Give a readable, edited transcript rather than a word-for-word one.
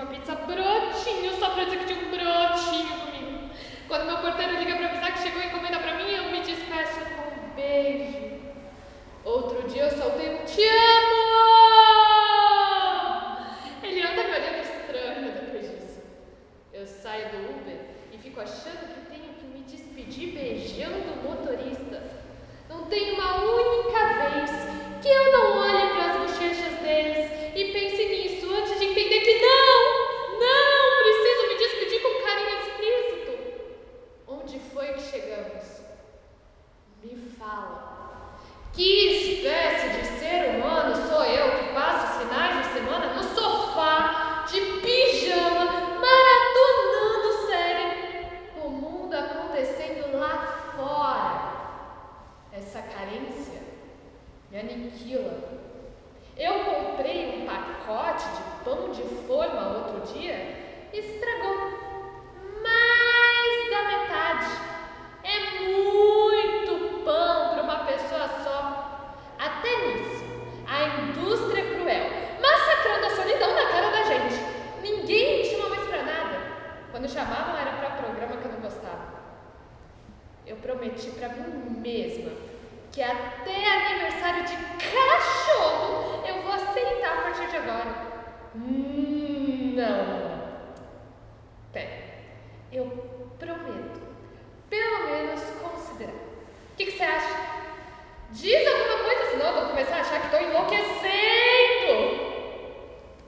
pizza brotinho, só pra dizer que tinha um brotinho comigo. Quando meu porteiro liga pra avisar que chegou a encomenda pra mim, eu me despeço com um beijo. Outro dia eu soltei um te amo! Ele anda me olhando estranho depois disso. Eu saio do Uber e fico achando que tenho que me despedir beijando o motorista. Não tem uma única vez que eu não olhe para as bochechas deles e pense nisso antes de entender que não preciso me despedir com carinho explícito. Onde foi que chegamos? Me fala. Que espécie de ser humano sou eu que passo os finais de semana no sofá, de pijama, maratonando série, o mundo acontecendo lá fora? Essa carência me aniquila. Eu comprei um pacote de pão de forma outro dia e estragou mais da metade. É muito pão para uma pessoa só. Até nisso, a indústria é cruel, massacrando a solidão na cara da gente. Ninguém me chama mais pra nada. Quando chamavam era pra programa que eu não gostava. Eu prometi pra mim mesma que até aniversário de cachorro eu vou aceitar a partir de agora. Não. Pera, eu prometo pelo menos considerar. O que você acha? Diz alguma coisa, senão eu vou começar a achar que tô enlouquecendo.